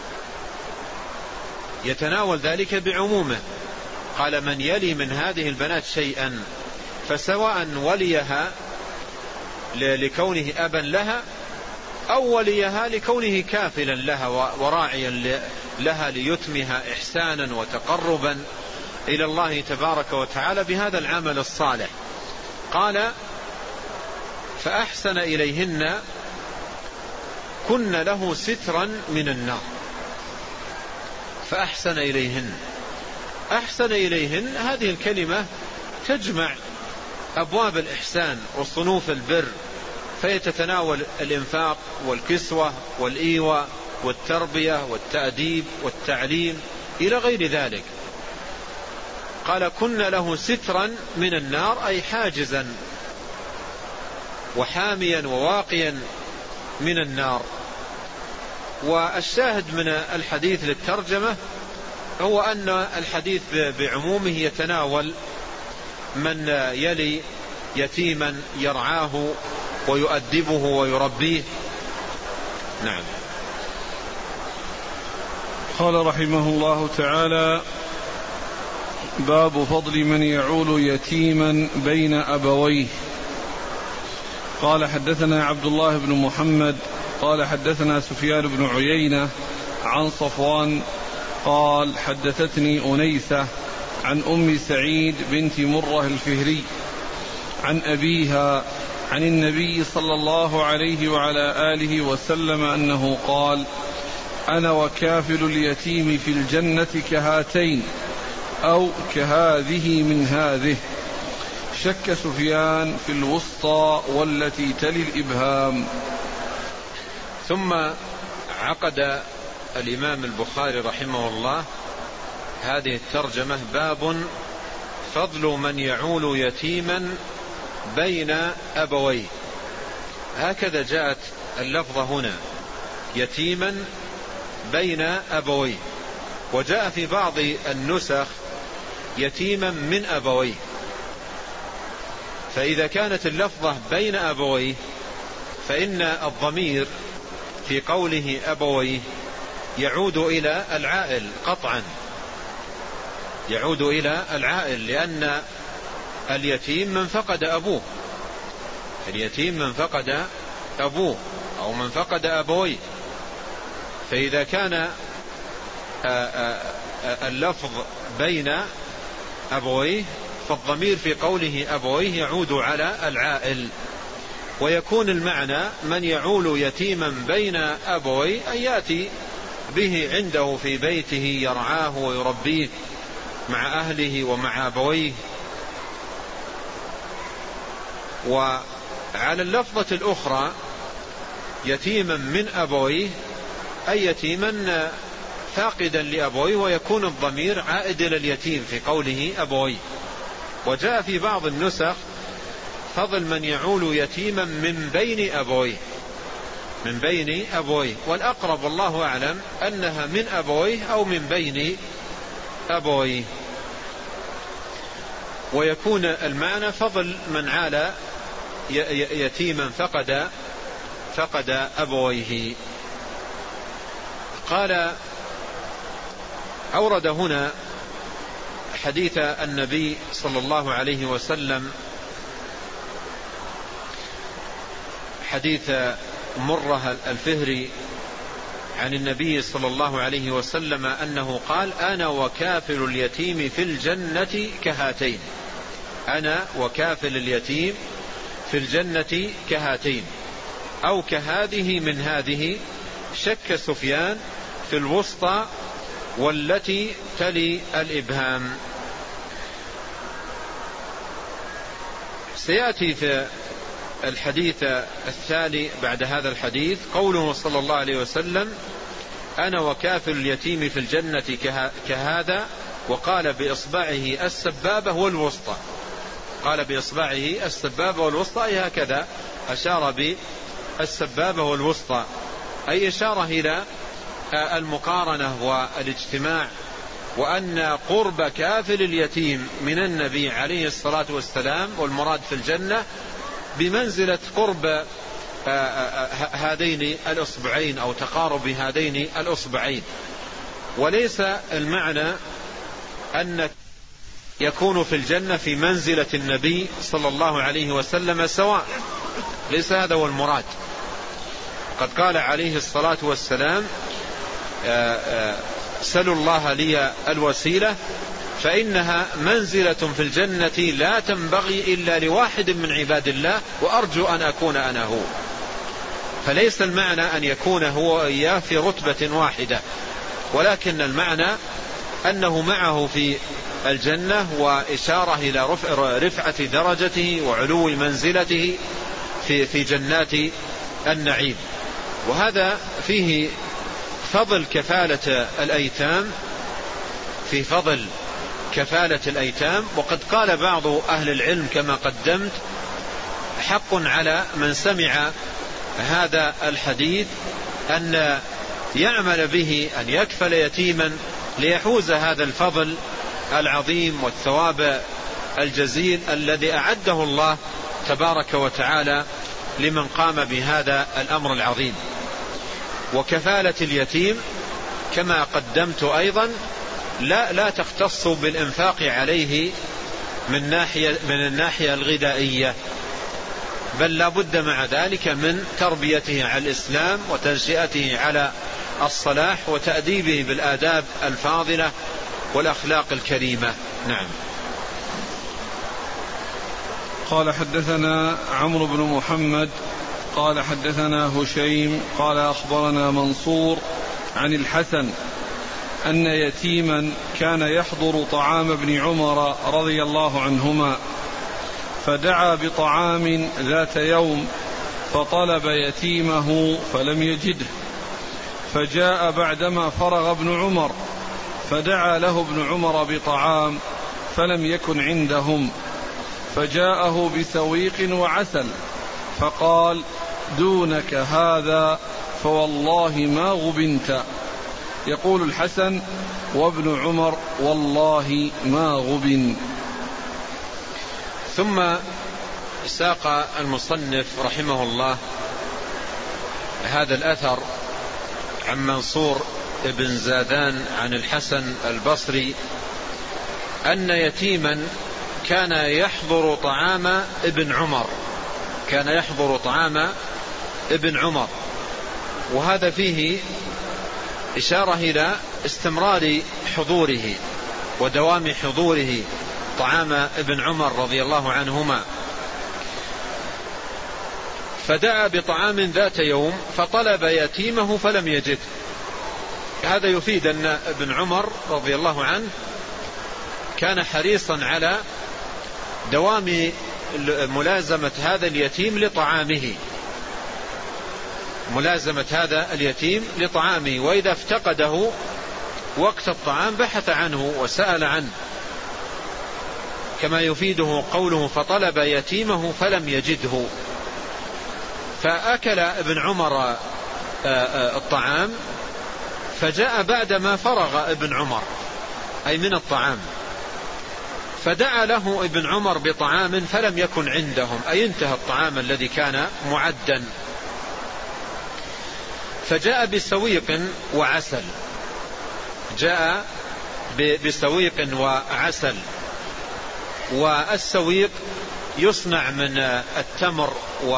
يتناول ذلك بعمومه. قال: من يلي من هذه البنات شيئا، فسواء وليها لكونه أبا لها أو وليها لكونه كافلا لها وراعيا لها ليتمها إحسانا وتقربا إلى الله تبارك وتعالى بهذا العمل الصالح. قال: فأحسن إليهن كن له سترا من النار. فأحسن إليهن، أحسن إليهن هذه الكلمة تجمع أبواب الإحسان وصنوف البر، فيتتناول الإنفاق والكسوة والإيواء والتربية والتأديب والتعليم إلى غير ذلك. قال: كن له سترا من النار أي حاجزا وحاميا وواقيا من النار. والشاهد من الحديث للترجمة هو أن الحديث بعمومه يتناول من يلي يتيما يرعاه ويؤدبه ويربيه. نعم. قال رحمه الله تعالى: باب فضل من يعول يتيما بين أبويه. قال: حدثنا عبد الله بن محمد قال حدثنا سفيان بن عيينة عن صفوان قال: حدثتني أنيسة عن أم سعيد بنت مرة الفهري عن أبيها عن النبي صلى الله عليه وعلى آله وسلم أنه قال: أنا وكافل اليتيم في الجنة كهاتين أو كهذه من هذه. شك سفيان في الوسطى والتي تلي الإبهام. ثم عقد الإمام البخاري رحمه الله هذه الترجمة: باب فضل من يعول يتيما بين أبويه. هكذا جاءت اللفظة هنا: يتيما بين أبويه، وجاء في بعض النسخ يتيما من أبويه. فإذا كانت اللفظة بين أبويه فإن الضمير في قوله أبويه يعود إلى العائل قطعا، يعود إلى العائل، لأن اليتيم من فقد أبوه، اليتيم من فقد أبوه أو من فقد أبويه. فإذا كان اللفظ بين أبويه فالضمير في قوله أبويه يعود على العائل، ويكون المعنى من يعول يتيما بين أبويه أن يأتي به عنده في بيته يرعاه ويربيه مع أهله ومع أبويه. وعلى اللفظة الأخرى يتيما من أبويه أي يتيما فاقدا لأبويه، ويكون الضمير عائد إلى اليتيم في قوله أبويه. وجاء في بعض النسخ فضل من يعول يتيما من بين أبويه، من بين أبويه، والأقرب والله أعلم أنها من أبويه أو من بين أبويه، ويكون المعنى فضل من عال يتيما فقد فقد أبويه. قال أورد هنا حديث النبي صلى الله عليه وسلم، حديث مرة الفهري عن النبي صلى الله عليه وسلم أنه قال: أنا وكافل اليتيم في الجنة كهاتين، أنا وكافل اليتيم في الجنة كهاتين، أو كهذه من هذه، شك سفيان في الوسطى والتي تلي الإبهام. سيأتي في الحديث الثاني بعد هذا الحديث قوله صلى الله عليه وسلم: أنا وكافل اليتيم في الجنة كهذا، وقال بإصبعه السبابة والوسطى، قال بإصبعه السبابة والوسطى أي هكذا، أشار بالسبابة والوسطى، أي إشارة إلى المقارنة والاجتماع، وأن قرب كافل اليتيم من النبي عليه الصلاة والسلام والمراد في الجنة بمنزلة قرب هذين الأصبعين أو تقارب هذين الأصبعين. وليس المعنى أن يكون في الجنة في منزلة النبي صلى الله عليه وسلم سواء، ليس هذا هو المراد. قد قال عليه الصلاة والسلام: سلوا الله لي الوسيلة فإنها منزلة في الجنة لا تنبغي إلا لواحد من عباد الله، وأرجو أن أكون أنا هو. فليس المعنى أن يكون هو وإياه في رتبة واحدة، ولكن المعنى أنه معه في الجنة، وإشارة إلى رفعة درجته وعلو منزلته في في جنات النعيم. وهذا فيه فضل كفالة الأيتام، في فضل كفالة الأيتام. وقد قال بعض أهل العلم كما قدمت: حق على من سمع هذا الحديث أن يعمل به، أن يكفل يتيما ليحوز هذا الفضل العظيم والثواب الجزيل الذي أعده الله تبارك وتعالى لمن قام بهذا الأمر العظيم. وكفالة اليتيم كما قدمت أيضا لا لا تختص بالإنفاق عليه من ناحية من الناحية الغذائية، بل لا بد مع ذلك من تربيته على الإسلام وتنشئته على الصلاح وتأديبه بالآداب الفاضلة والأخلاق الكريمة. نعم. قال: حدثنا عمرو بن محمد قال حدثنا هشيم قال أخبرنا منصور عن الحسن أن يتيما كان يحضر طعام ابن عمر رضي الله عنهما، فدعا بطعام ذات يوم فطلب يتيمه فلم يجده، فجاء بعدما فرغ ابن عمر فدعا له ابن عمر بطعام فلم يكن عندهم، فجاءه بسويق وعسل فقال: دونك هذا فوالله ما غبنت. يقول الحسن: وابن عمر والله ما غبن. ثم ساق المصنف رحمه الله هذا الأثر عن منصور بن زادان عن الحسن البصري أن يتيما كان يحضر طعام ابن عمر كان يحضر طعام ابن عمر وهذا فيه إشارة إلى استمرار حضوره ودوام حضوره طعام ابن عمر رضي الله عنهما. فدعا بطعام ذات يوم فطلب يتيمه فلم يجد. هذا يفيد أن ابن عمر رضي الله عنه كان حريصا على دوام ملازمة هذا اليتيم لطعامه ملازمة هذا اليتيم لطعامه وإذا افتقده وقت الطعام بحث عنه وسأل عنه، كما يفيده قوله فطلب يتيمه فلم يجده. فأكل ابن عمر الطعام فجاء بعدما فرغ ابن عمر أي من الطعام، فدعا له ابن عمر بطعام فلم يكن عندهم أي انتهى الطعام الذي كان معدا، فجاء بسويق وعسل جاء بسويق وعسل. والسويق يصنع من التمر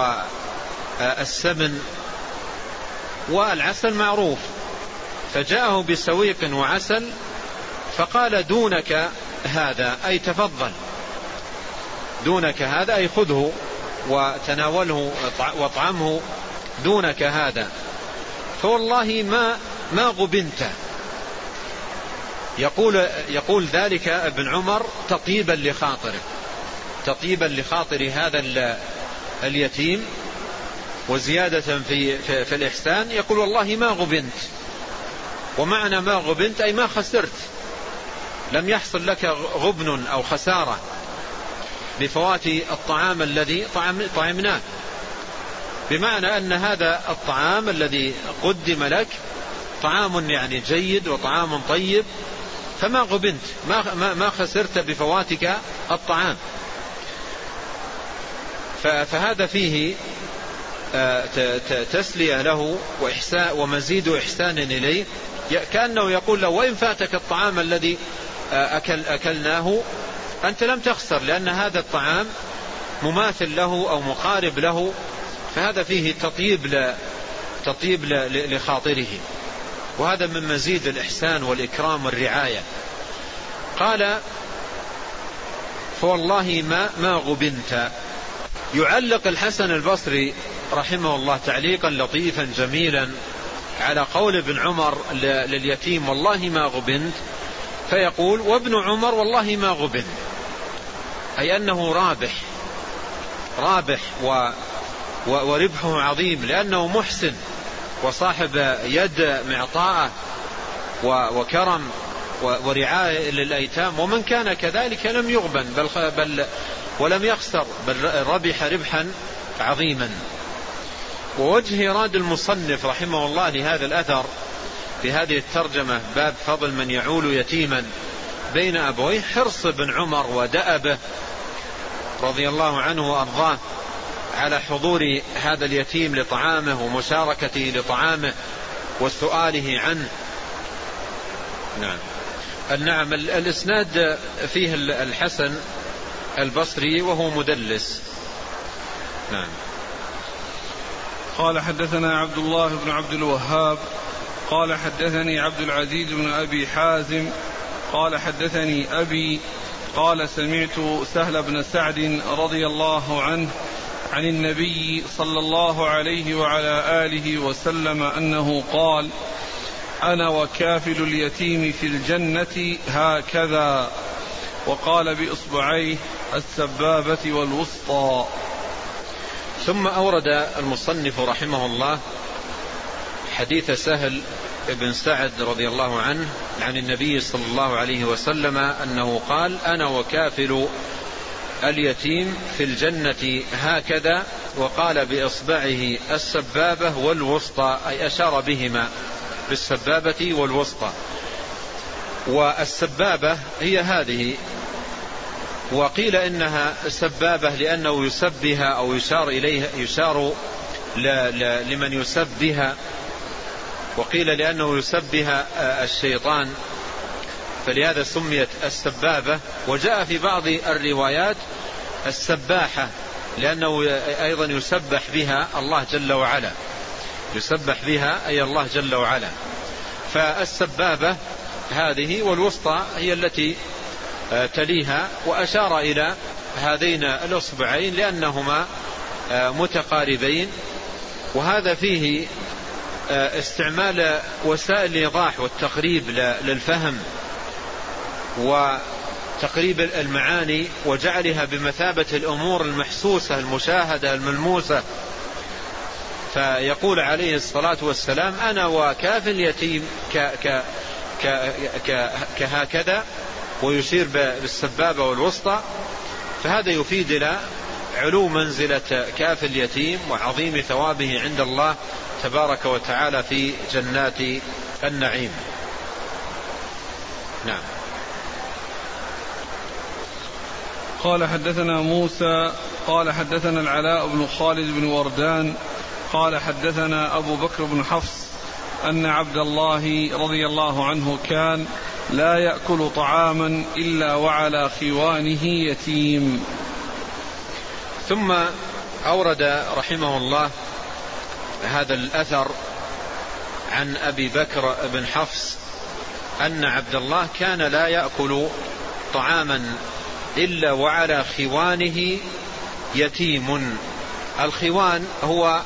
والسمن والعسل معروف، فجاءه بسويق وعسل فقال دونك هذا أي تفضل، دونك هذا أي خذه وتناوله واطعمه دونك هذا، فوالله ما ما غبنت. يقول يقول ذلك ابن عمر تطيبا لخاطره تطيبا لخاطر هذا اليتيم وزيادة في, في, في الإحسان. يقول والله ما غبنت، ومعنى ما غبنت أي ما خسرت، لم يحصل لك غبن أو خسارة بفوات الطعام الذي طعمناه، بمعنى أن هذا الطعام الذي قدم لك طعام يعني جيد وطعام طيب، فما غبنت ما, ما خسرت بفواتك الطعام. فهذا فيه تسلية له وإحسان ومزيد إحسان إليه، كأنه يقول له وإن فاتك الطعام الذي أكل أكلناه أنت لم تخسر، لأن هذا الطعام مماثل له أو مقارب له، فهذا فيه تطيب تطيب لخاطره، وهذا من مزيد الإحسان والإكرام والرعاية. قال فوالله ما ما غبنت. يعلق الحسن البصري رحمه الله تعليقا لطيفا جميلا على قول ابن عمر لليتيم والله ما غبنت، فيقول وابن عمر والله ما غبن، أي أنه رابح رابح و وربحه عظيم، لأنه محسن وصاحب يد معطاءة وكرم ورعاية للأيتام، ومن كان كذلك لم يغبن بل, بل ولم يخسر بل ربح ربحا عظيما. ووجه إراد المصنف رحمه الله لهذا الأثر في هذه الترجمة باب فضل من يعول يتيما بين أبويه حرص بن عمر ودأبه رضي الله عنه وأرضاه على حضور هذا اليتيم لطعامه ومشاركته لطعامه وسؤاله عنه. نعم النعم الإسناد فيه الحسن البصري وهو مدلس. نعم. قال حدثنا عبد الله بن عبد الوهاب قال حدثني عبد العزيز بن أبي حازم قال حدثني أبي قال سمعت سهل بن سعد رضي الله عنه عن النبي صلى الله عليه وعلى آله وسلم أنه قال أنا وكافل اليتيم في الجنة هكذا، وقال بإصبعيه السبابة والوسطى. ثم أورد المصنف رحمه الله حديث سهل بن سعد رضي الله عنه عن النبي صلى الله عليه وسلم أنه قال أنا وكافل اليتيم في الجنة هكذا، وقال بإصبعه السبابة والوسطى أي أشار بهما بالسبابة والوسطى. والسبابة هي هذه، وقيل إنها سبابة لأنه يسب بها أو يشار إليها، يشار لمن يسب بها، وقيل لأنه يسب بها الشيطان، فلهذا سميت السبابة. وجاء في بعض الروايات السباحة لأنه أيضا يسبح بها الله جل وعلا، يسبح بها أي الله جل وعلا. فالسبابة هذه، والوسطى هي التي تليها، وأشار إلى هذين الأصبعين لأنهما متقاربين. وهذا فيه استعمال وسائل الإيضاح والتقريب للفهم وتقريب المعاني، وجعلها بمثابة الأمور المحسوسة المشاهدة الملموسة. فيقول عليه الصلاة والسلام: أنا وكاف اليتيم ك ك ك ك كهكذا، ويشير بالسبابة والوسطى. فهذا يفيد إلى علو منزلة كاف اليتيم وعظيم ثوابه عند الله تبارك وتعالى في جنات النعيم. نعم. قال حدثنا موسى قال حدثنا العلاء بن خالد بن وردان قال حدثنا أبو بكر بن حفص أن عبد الله رضي الله عنه كان لا يأكل طعاما إلا وعلى خوانه يتيم. ثم أورد رحمه الله هذا الأثر عن أبي بكر بن حفص أن عبد الله كان لا يأكل طعاما إلا وعلى خوانه يتيم. الخوان هو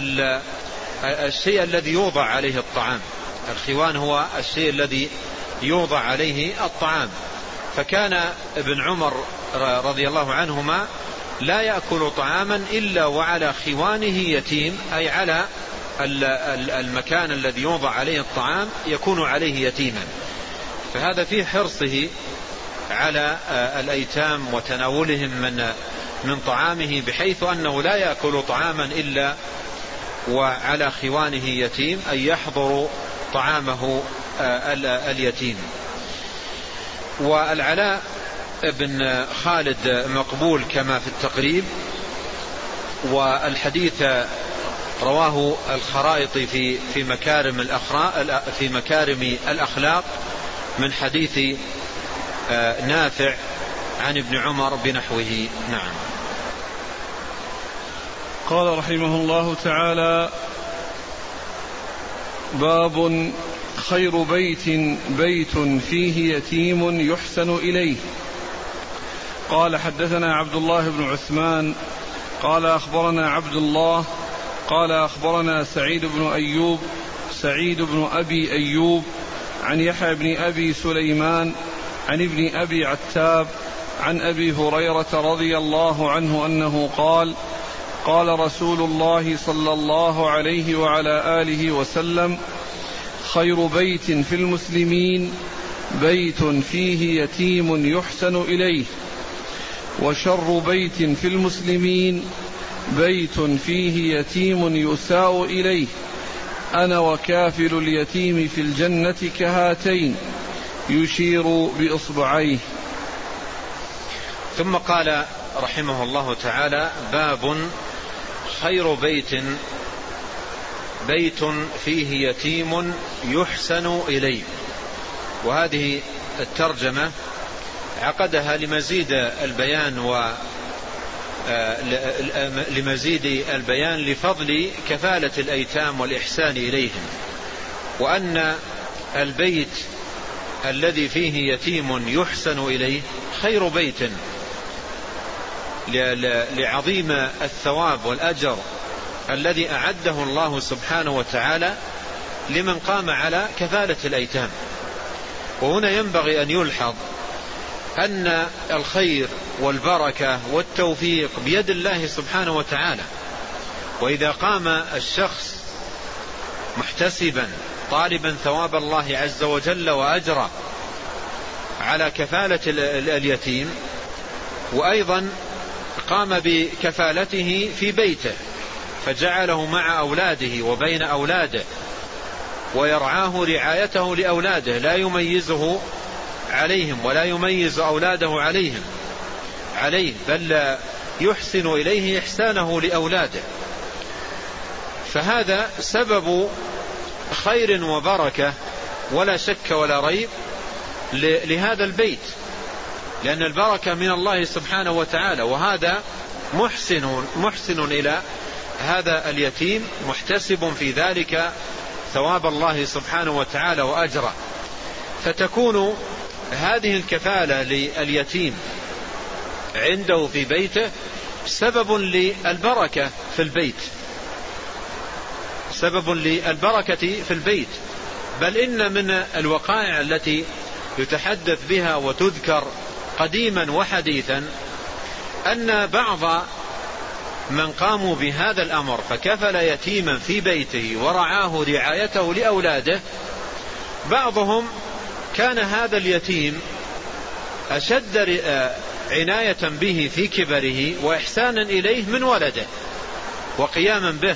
الشيء الذي يوضع عليه الطعام، الخوان هو الشيء الذي يوضع عليه الطعام. فكان ابن عمر رضي الله عنهما لا يأكل طعاما إلا وعلى خوانه يتيم، أي على المكان الذي يوضع عليه الطعام يكون عليه يتيما. فهذا فيه حرصه على الأيتام وتناولهم من من طعامه، بحيث أنه لا يأكل طعاما إلا وعلى خوانه يتيم، أي يحضر طعامه اليتيم. والعلاء بن خالد مقبول كما في التقريب، والحديث رواه الخرائطي في في مكارم الأخلاق في مكارم الأخلاق من حديث نافع عن ابن عمر بنحوه. نعم. قال رحمه الله تعالى: باب خير بيت بيت فيه يتيم يحسن إليه. قال حدثنا عبد الله بن عثمان قال أخبرنا عبد الله قال أخبرنا سعيد بن أيوب سعيد بن أبي أيوب عن يحيى بن أبي سليمان عن ابن أبي عتاب عن أبي هريرة رضي الله عنه أنه قال: قال رسول الله صلى الله عليه وعلى آله وسلم: خير بيت في المسلمين بيت فيه يتيم يحسن إليه، وشر بيت في المسلمين بيت فيه يتيم يساء إليه، أنا وكافل اليتيم في الجنة كهاتين، يشير بإصبعيه. ثم قال رحمه الله تعالى: باب خير بيت بيت فيه يتيم يحسن إليه. وهذه الترجمة عقدها لمزيد البيان و لمزيد البيان لفضل كفالة الأيتام والإحسان إليهم، وأن البيت الذي فيه يتيم يحسن إليه خير بيت لعظيم الثواب والأجر الذي أعده الله سبحانه وتعالى لمن قام على كفالة الأيتام. وهنا ينبغي أن يلحظ أن الخير والبركة والتوفيق بيد الله سبحانه وتعالى، وإذا قام الشخص محتسبا طالبا ثواب الله عز وجل وأجره على كفالة اليتيم، وأيضا قام بكفالته في بيته فجعله مع أولاده وبين أولاده ويرعاه رعايته لأولاده، لا يميزه عليهم ولا يميز أولاده عليهم عليه، بل يحسن إليه إحسانه لأولاده. فهذا سبب خير وبركة ولا شك ولا ريب لهذا البيت، لأن البركة من الله سبحانه وتعالى، وهذا محسن محسن إلى هذا اليتيم، محتسب في ذلك ثواب الله سبحانه وتعالى وأجره. فتكون هذه الكفالة لليتيم عنده في بيته سبب للبركة في البيت، سبب للبركة في البيت. بل إن من الوقائع التي يتحدث بها وتذكر قديما وحديثا أن بعض من قاموا بهذا الأمر فكفل يتيما في بيته ورعاه رعايته لأولاده، بعضهم كان هذا اليتيم أشد عناية به في كبره وإحسانا إليه من ولده، وقياما به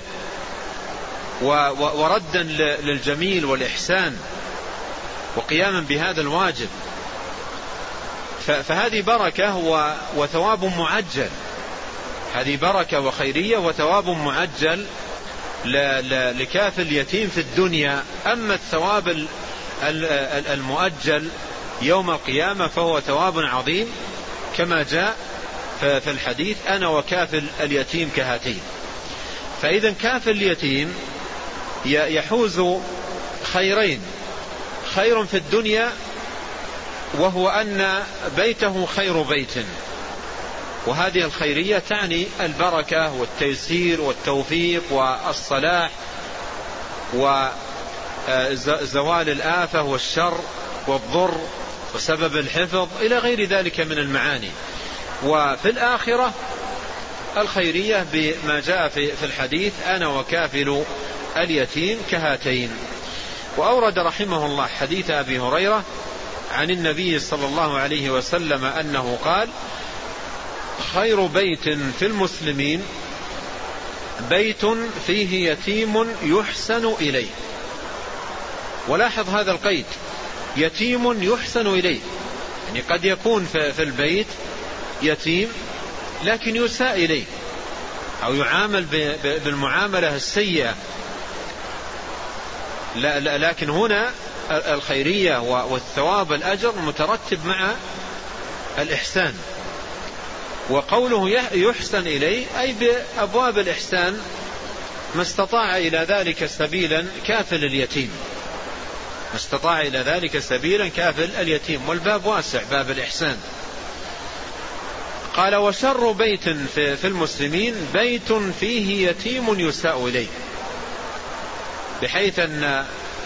وردا للجميل والإحسان وقياما بهذا الواجب. فهذه بركة وثواب معجل، هذه بركة وخيرية وثواب معجل لكافل اليتيم في الدنيا. أما الثواب المؤجل يوم القيامة فهو ثواب عظيم كما جاء في الحديث: أنا وكافل اليتيم كهاتين. فإذا كافل اليتيم يحوز خيرين: خير في الدنيا وهو أن بيته خير بيت، وهذه الخيرية تعني البركة والتيسير والتوفيق والصلاح وزوال الآفة والشر والضر وسبب الحفظ إلى غير ذلك من المعاني. وفي الآخرة الخيرية بما جاء في الحديث: أنا وكافل اليتيم كهاتين. وأورد رحمه الله حديث أبي هريرة عن النبي صلى الله عليه وسلم أنه قال: خير بيت في المسلمين بيت فيه يتيم يحسن إليه. ولاحظ هذا القيد: يتيم يحسن إليه، يعني قد يكون في البيت يتيم لكن يساء إليه أو يعامل بالمعاملة السيئة، لكن هنا الخيرية والثواب الأجر مترتب مع الإحسان. وقوله يحسن إليه أي بأبواب الإحسان ما استطاع إلى ذلك سبيلا كافل اليتيم، ما استطاع إلى ذلك سبيلا كافل اليتيم، والباب واسع، باب الإحسان. قال: وشر بيت في المسلمين بيت فيه يتيم يساء إليه، بحيث أن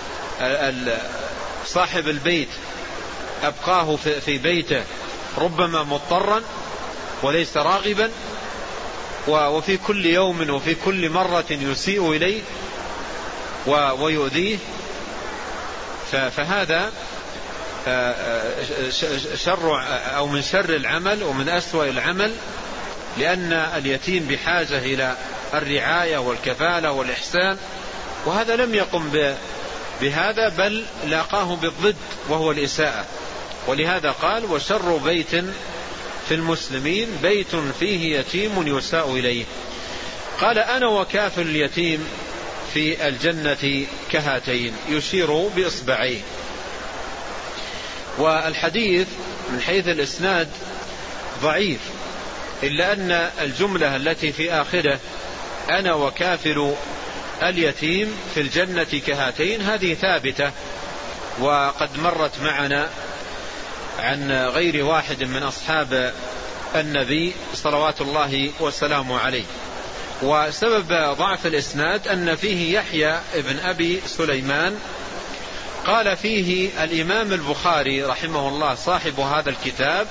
صاحب البيت أبقاه في بيته ربما مضطرا وليس راغبا، وفي كل يوم وفي كل مرة يسيء إليه ويؤذيه، فهذا شر أو من شر العمل ومن أسوأ العمل، لأن اليتيم بحاجة إلى الرعاية والكفالة والإحسان، وهذا لم يقم بهذا بل لاقاه بالضد وهو الإساءة. ولهذا قال: وشر بيت في المسلمين بيت فيه يتيم يساء إليه. قال: أنا وكافل اليتيم في الجنة كهاتين، يشير بإصبعيه. والحديث من حيث الإسناد ضعيف، إلا أن الجملة التي في آخره: أنا وكافل اليتيم في الجنة كهاتين، هذه ثابتة وقد مرت معنا عن غير واحد من أصحاب النبي صلوات الله وسلامه عليه. وسبب ضعف الإسناد أن فيه يحيى ابن أبي سليمان، قال فيه الإمام البخاري رحمه الله صاحب هذا الكتاب،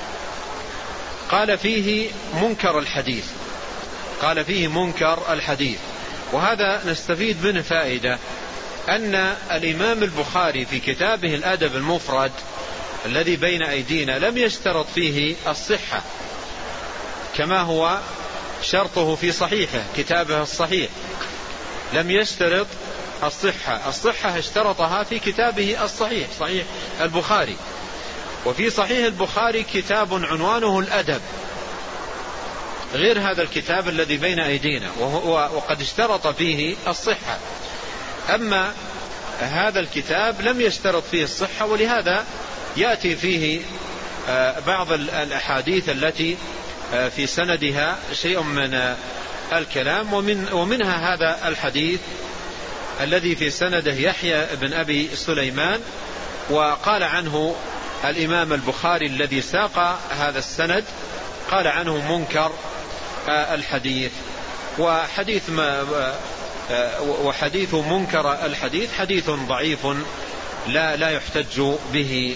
قال فيه منكر الحديث، قال فيه منكر الحديث. وهذا نستفيد منه فائدة: أن الإمام البخاري في كتابه الأدب المفرد الذي بين أيدينا لم يشترط فيه الصحة كما هو شرطه في صحيحه، كتابه الصحيح، لم يشترط الصحة. الصحة اشترطها في كتابه الصحيح، صحيح البخاري. وفي صحيح البخاري كتاب عنوانه الأدب، غير هذا الكتاب الذي بين أيدينا، وقد اشترط فيه الصحة. أما هذا الكتاب لم يشترط فيه الصحة، ولهذا يأتي فيه بعض الأحاديث التي في سندها شيء من الكلام، ومن ومنها هذا الحديث الذي في سنده يحيى بن أبي سليمان، وقال عنه الإمام البخاري الذي ساق هذا السند قال عنه منكر الحديث. وحديث ما وحديث منكر الحديث حديث ضعيف لا لا يحتج به.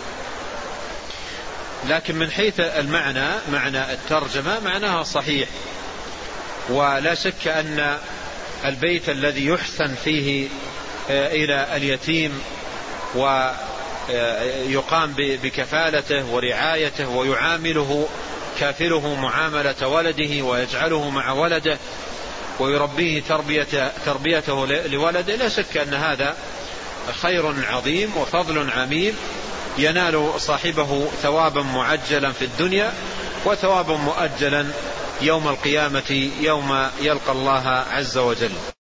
لكن من حيث المعنى، معنى الترجمة معناها صحيح، ولا شك أن البيت الذي يحسن فيه إلى اليتيم ويقام بكفالته ورعايته ويعامله كافله معاملة ولده ويجعله مع ولده ويربيه تربية تربيته لولده، لا شك أن هذا خير عظيم وفضل عميم ينال صاحبه ثوابا معجلا في الدنيا وثوابا مؤجلا يوم القيامة يوم يلقى الله عز وجل.